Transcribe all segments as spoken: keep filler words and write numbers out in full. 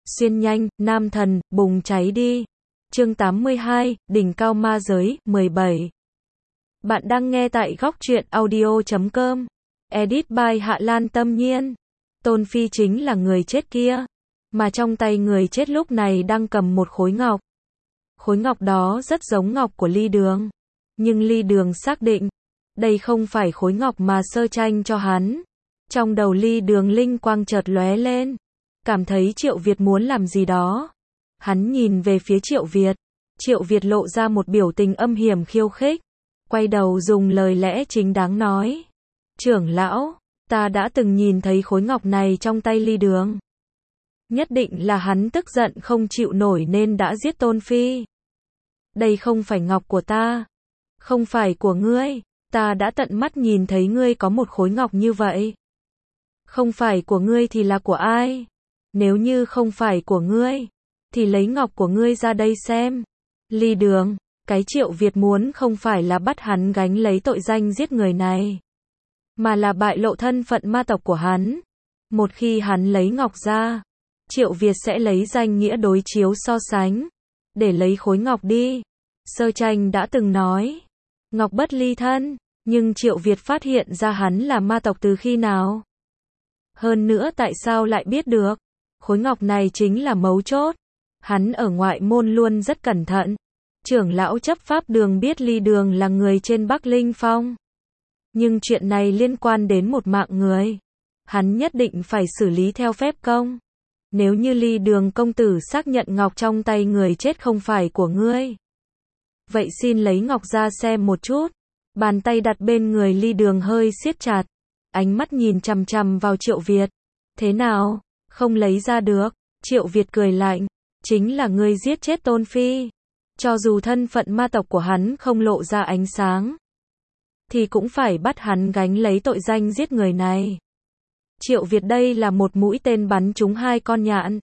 Xuyên nhanh, nam thần, bùng cháy đi. Chương tám mươi hai, đỉnh cao ma giới, mười bảy. Bạn đang nghe tại góc truyện audio chấm com. Edit by Hạ Lan Tâm Nhiên. Tôn Phi chính là người chết kia, mà trong tay người chết lúc này đang cầm một khối ngọc. Khối ngọc đó rất giống ngọc của Ly Đường, nhưng Ly Đường xác định đây không phải khối ngọc mà Sơ Tranh cho hắn. Trong đầu Ly Đường linh quang chợt lóe lên, cảm thấy Triệu Việt muốn làm gì đó. Hắn nhìn về phía Triệu Việt, Triệu Việt lộ ra một biểu tình âm hiểm khiêu khích, quay đầu dùng lời lẽ chính đáng nói: "Trưởng lão, ta đã từng nhìn thấy khối ngọc này trong tay Ly Đường. Nhất định là hắn tức giận không chịu nổi nên đã giết Tôn Phi. Đây không phải ngọc của ta, không phải của ngươi, ta đã tận mắt nhìn thấy ngươi có một khối ngọc như vậy. Không phải của ngươi thì là của ai? Nếu như không phải của ngươi, thì lấy ngọc của ngươi ra đây xem." Ly Đường, cái Triệu Việt muốn không phải là bắt hắn gánh lấy tội danh giết người này, mà là bại lộ thân phận ma tộc của hắn. Một khi hắn lấy ngọc ra, Triệu Việt sẽ lấy danh nghĩa đối chiếu so sánh, để lấy khối ngọc đi. Sơ Tranh đã từng nói, ngọc bất ly thân, nhưng Triệu Việt phát hiện ra hắn là ma tộc từ khi nào? Hơn nữa tại sao lại biết được? Khối ngọc này chính là mấu chốt. Hắn ở ngoại môn luôn rất cẩn thận. Trưởng lão chấp pháp đường biết Ly Đường là người trên Bắc Linh Phong, nhưng chuyện này liên quan đến một mạng người, hắn nhất định phải xử lý theo phép công. Nếu như Ly Đường công tử xác nhận ngọc trong tay người chết không phải của ngươi, vậy xin lấy ngọc ra xem một chút. Bàn tay đặt bên người Ly Đường hơi siết chặt, ánh mắt nhìn chằm chằm vào Triệu Việt. Thế nào, không lấy ra được? Triệu Việt cười lạnh, chính là ngươi giết chết Tôn Phi. Cho dù thân phận ma tộc của hắn không lộ ra ánh sáng, thì cũng phải bắt hắn gánh lấy tội danh giết người này. Triệu Việt đây là một mũi tên bắn trúng hai con nhạn.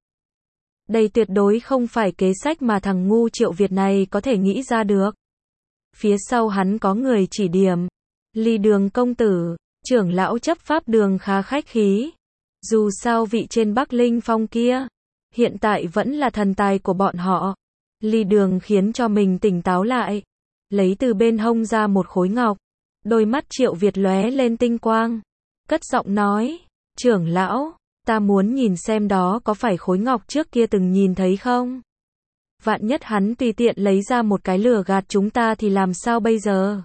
Đây tuyệt đối không phải kế sách mà thằng ngu Triệu Việt này có thể nghĩ ra được. Phía sau hắn có người chỉ điểm. Ly Đường công tử, trưởng lão chấp pháp đường khá khách khí. Dù sao vị trên Bắc Linh Phong kia, hiện tại vẫn là thần tài của bọn họ. Ly Đường khiến cho mình tỉnh táo lại, lấy từ bên hông ra một khối ngọc. Đôi mắt Triệu Việt lóe lên tinh quang, cất giọng nói: "Trưởng lão, ta muốn nhìn xem đó có phải khối ngọc trước kia từng nhìn thấy không? Vạn nhất hắn tùy tiện lấy ra một cái lừa gạt chúng ta thì làm sao bây giờ?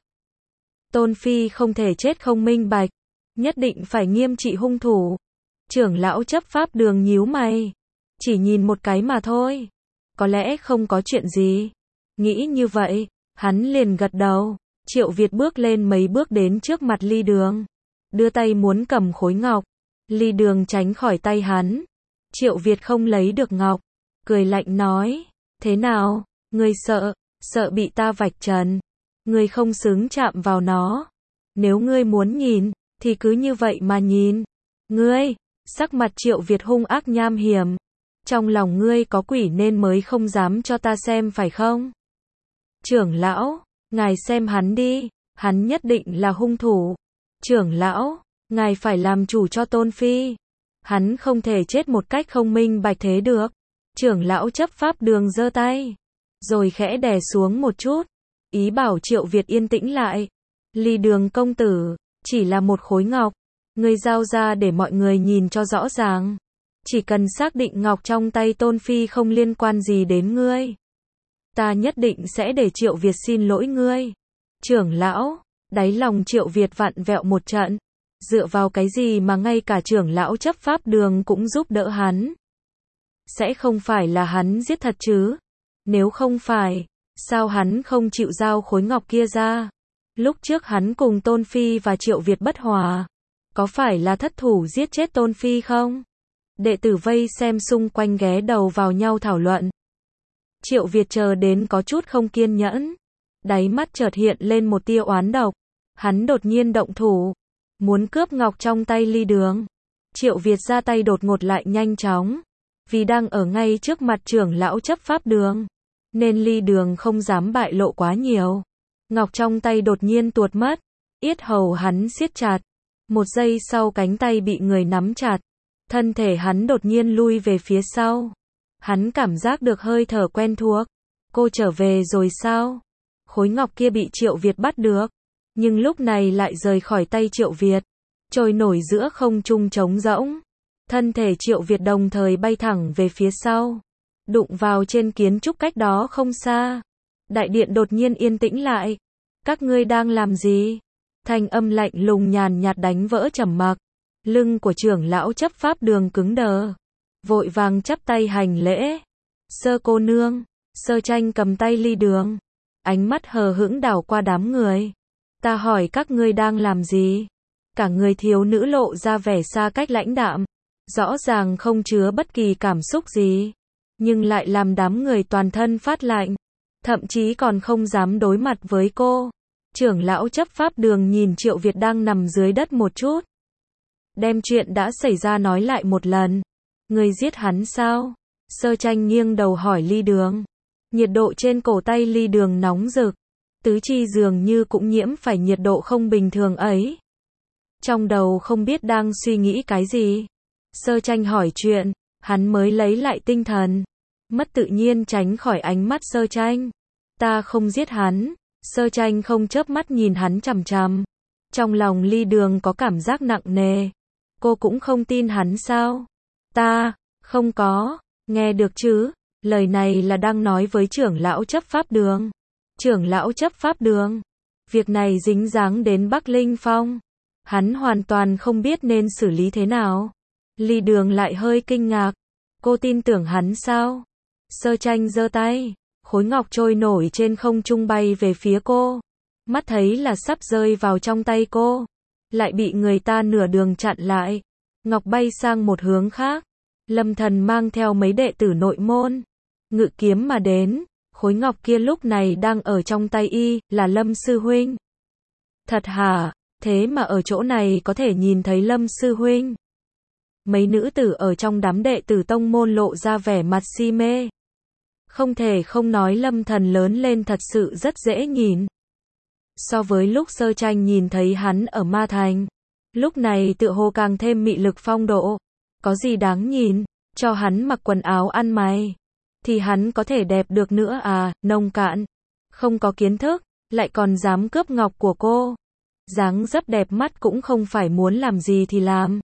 Tôn Phi không thể chết không minh bạch, nhất định phải nghiêm trị hung thủ." Trưởng lão chấp pháp đường nhíu mày, chỉ nhìn một cái mà thôi, có lẽ không có chuyện gì. Nghĩ như vậy, hắn liền gật đầu. Triệu Việt bước lên mấy bước đến trước mặt Ly Đường, đưa tay muốn cầm khối ngọc. Ly Đường tránh khỏi tay hắn. Triệu Việt không lấy được ngọc, cười lạnh nói: "Thế nào, ngươi sợ, sợ bị ta vạch trần? Ngươi không xứng chạm vào nó. Nếu ngươi muốn nhìn, thì cứ như vậy mà nhìn." "Ngươi?" Sắc mặt Triệu Việt hung ác nham hiểm. "Trong lòng ngươi có quỷ nên mới không dám cho ta xem phải không? Trưởng lão, ngài xem hắn đi, hắn nhất định là hung thủ. Trưởng lão, ngài phải làm chủ cho Tôn Phi. Hắn không thể chết một cách không minh bạch thế được." Trưởng lão chấp pháp đường giơ tay, rồi khẽ đè xuống một chút, ý bảo Triệu Việt yên tĩnh lại. "Ly Đường công tử, chỉ là một khối ngọc, ngươi giao ra để mọi người nhìn cho rõ ràng. Chỉ cần xác định ngọc trong tay Tôn Phi không liên quan gì đến ngươi, ta nhất định sẽ để Triệu Việt xin lỗi ngươi." Trưởng lão, đáy lòng Triệu Việt vặn vẹo một trận. Dựa vào cái gì mà ngay cả trưởng lão chấp pháp đường cũng giúp đỡ hắn? Sẽ không phải là hắn giết thật chứ? Nếu không phải, sao hắn không chịu giao khối ngọc kia ra? Lúc trước hắn cùng Tôn Phi và Triệu Việt bất hòa, có phải là thất thủ giết chết Tôn Phi không? Đệ tử vây xem xung quanh ghé đầu vào nhau thảo luận. Triệu Việt chờ đến có chút không kiên nhẫn, đáy mắt chợt hiện lên một tia oán độc. Hắn đột nhiên động thủ, muốn cướp ngọc trong tay Ly Đường. Triệu Việt ra tay đột ngột lại nhanh chóng, vì đang ở ngay trước mặt trưởng lão chấp pháp đường, nên Ly Đường không dám bại lộ quá nhiều. Ngọc trong tay đột nhiên tuột mất, yết hầu hắn siết chặt. Một giây sau cánh tay bị người nắm chặt, thân thể hắn đột nhiên lui về phía sau. Hắn cảm giác được hơi thở quen thuộc. Cô trở về rồi sao? Khối ngọc kia bị Triệu Việt bắt được, nhưng lúc này lại rời khỏi tay Triệu Việt, trôi nổi giữa không trung trống rỗng. Thân thể Triệu Việt đồng thời bay thẳng về phía sau, đụng vào trên kiến trúc cách đó không xa. Đại điện đột nhiên yên tĩnh lại. Các ngươi đang làm gì? Thanh âm lạnh lùng nhàn nhạt đánh vỡ trầm mặc. Lưng của trưởng lão chấp pháp đường cứng đờ, vội vàng chắp tay hành lễ. Sơ cô nương. Sơ Tranh cầm tay Ly Đường, ánh mắt hờ hững đảo qua đám người. Ta hỏi các ngươi đang làm gì? Cả người thiếu nữ lộ ra vẻ xa cách lãnh đạm, rõ ràng không chứa bất kỳ cảm xúc gì, nhưng lại làm đám người toàn thân phát lạnh, thậm chí còn không dám đối mặt với cô. Trưởng lão chấp pháp đường nhìn Triệu Việt đang nằm dưới đất một chút, đem chuyện đã xảy ra nói lại một lần. Người giết hắn sao? Sơ Tranh nghiêng đầu hỏi Ly Đường. Nhiệt độ trên cổ tay Ly Đường nóng rực, tứ chi dường như cũng nhiễm phải nhiệt độ không bình thường ấy. Trong đầu không biết đang suy nghĩ cái gì. Sơ Tranh hỏi chuyện, hắn mới lấy lại tinh thần, mất tự nhiên tránh khỏi ánh mắt Sơ Tranh. Ta không giết hắn. Sơ Tranh không chớp mắt nhìn hắn chằm chằm. Trong lòng Ly Đường có cảm giác nặng nề. Cô cũng không tin hắn sao? Ta, không có, nghe được chứ? Lời này là đang nói với trưởng lão chấp pháp đường. Trưởng lão chấp pháp đường. Việc này dính dáng đến Bắc Linh Phong. Hắn hoàn toàn không biết nên xử lý thế nào. Ly Đường lại hơi kinh ngạc. Cô tin tưởng hắn sao? Sơ Tranh giơ tay. Khối ngọc trôi nổi trên không trung bay về phía cô. Mắt thấy là sắp rơi vào trong tay cô, lại bị người ta nửa đường chặn lại. Ngọc bay sang một hướng khác. Lâm Thần mang theo mấy đệ tử nội môn, ngự kiếm mà đến. Khối ngọc kia lúc này đang ở trong tay y, là Lâm sư huynh. Thật hả? Thế mà ở chỗ này có thể nhìn thấy Lâm sư huynh. Mấy nữ tử ở trong đám đệ tử tông môn lộ ra vẻ mặt si mê. Không thể không nói Lâm Thần lớn lên thật sự rất dễ nhìn. So với lúc Sơ Tranh nhìn thấy hắn ở Ma Thành, lúc này tựa hồ càng thêm mị lực phong độ. Có gì đáng nhìn? Cho hắn mặc quần áo ăn mày, thì hắn có thể đẹp được nữa à? Nông cạn, không có kiến thức, lại còn dám cướp ngọc của cô. Dáng dấp đẹp mắt cũng không phải muốn làm gì thì làm.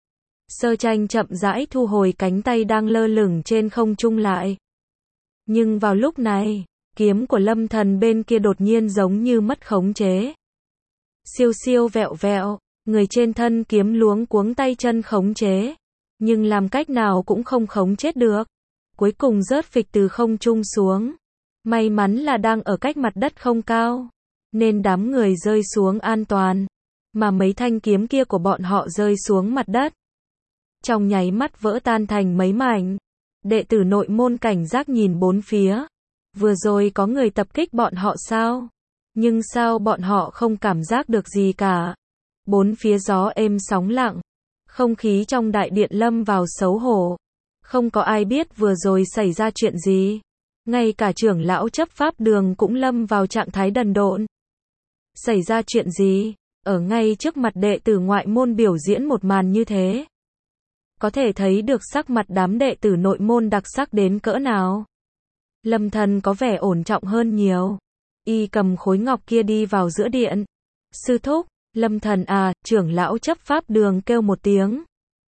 Sơ Tranh chậm rãi thu hồi cánh tay đang lơ lửng trên không trung lại. Nhưng vào lúc này, kiếm của Lâm Thần bên kia đột nhiên giống như mất khống chế. Siêu siêu vẹo vẹo, người trên thân kiếm luống cuống tay chân khống chế, nhưng làm cách nào cũng không khống chết được. Cuối cùng rớt phịch từ không trung xuống. May mắn là đang ở cách mặt đất không cao, nên đám người rơi xuống an toàn, mà mấy thanh kiếm kia của bọn họ rơi xuống mặt đất, trong nháy mắt vỡ tan thành mấy mảnh. Đệ tử nội môn cảnh giác nhìn bốn phía. Vừa rồi có người tập kích bọn họ sao? Nhưng sao bọn họ không cảm giác được gì cả? Bốn phía gió êm sóng lặng, không khí trong đại điện lâm vào xấu hổ. Không có ai biết vừa rồi xảy ra chuyện gì. Ngay cả trưởng lão chấp pháp đường cũng lâm vào trạng thái đần độn. Xảy ra chuyện gì? Ở ngay trước mặt đệ tử ngoại môn biểu diễn một màn như thế, có thể thấy được sắc mặt đám đệ tử nội môn đặc sắc đến cỡ nào. Lâm Thần có vẻ ổn trọng hơn nhiều. Y cầm khối ngọc kia đi vào giữa điện. Sư thúc, Lâm Thần à, trưởng lão chấp pháp đường kêu một tiếng.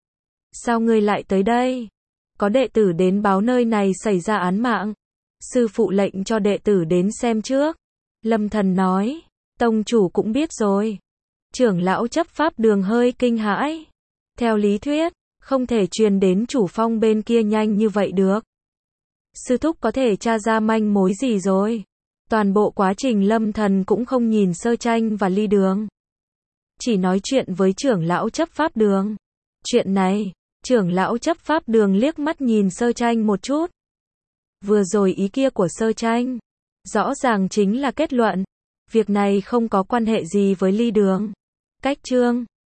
Sao ngươi lại tới đây? Có đệ tử đến báo nơi này xảy ra án mạng. Sư phụ lệnh cho đệ tử đến xem trước. Lâm Thần nói, tông chủ cũng biết rồi. Trưởng lão chấp pháp đường hơi kinh hãi. Theo lý thuyết, không thể truyền đến chủ phong bên kia nhanh như vậy được. Sư thúc có thể tra ra manh mối gì rồi? Toàn bộ quá trình Lâm Thần cũng không nhìn Sơ Tranh và Ly Đường, chỉ nói chuyện với trưởng lão chấp pháp đường. Chuyện này, trưởng lão chấp pháp đường liếc mắt nhìn Sơ Tranh một chút. Vừa rồi ý kia của Sơ Tranh, rõ ràng chính là kết luận. Việc này không có quan hệ gì với Ly Đường. Cách chương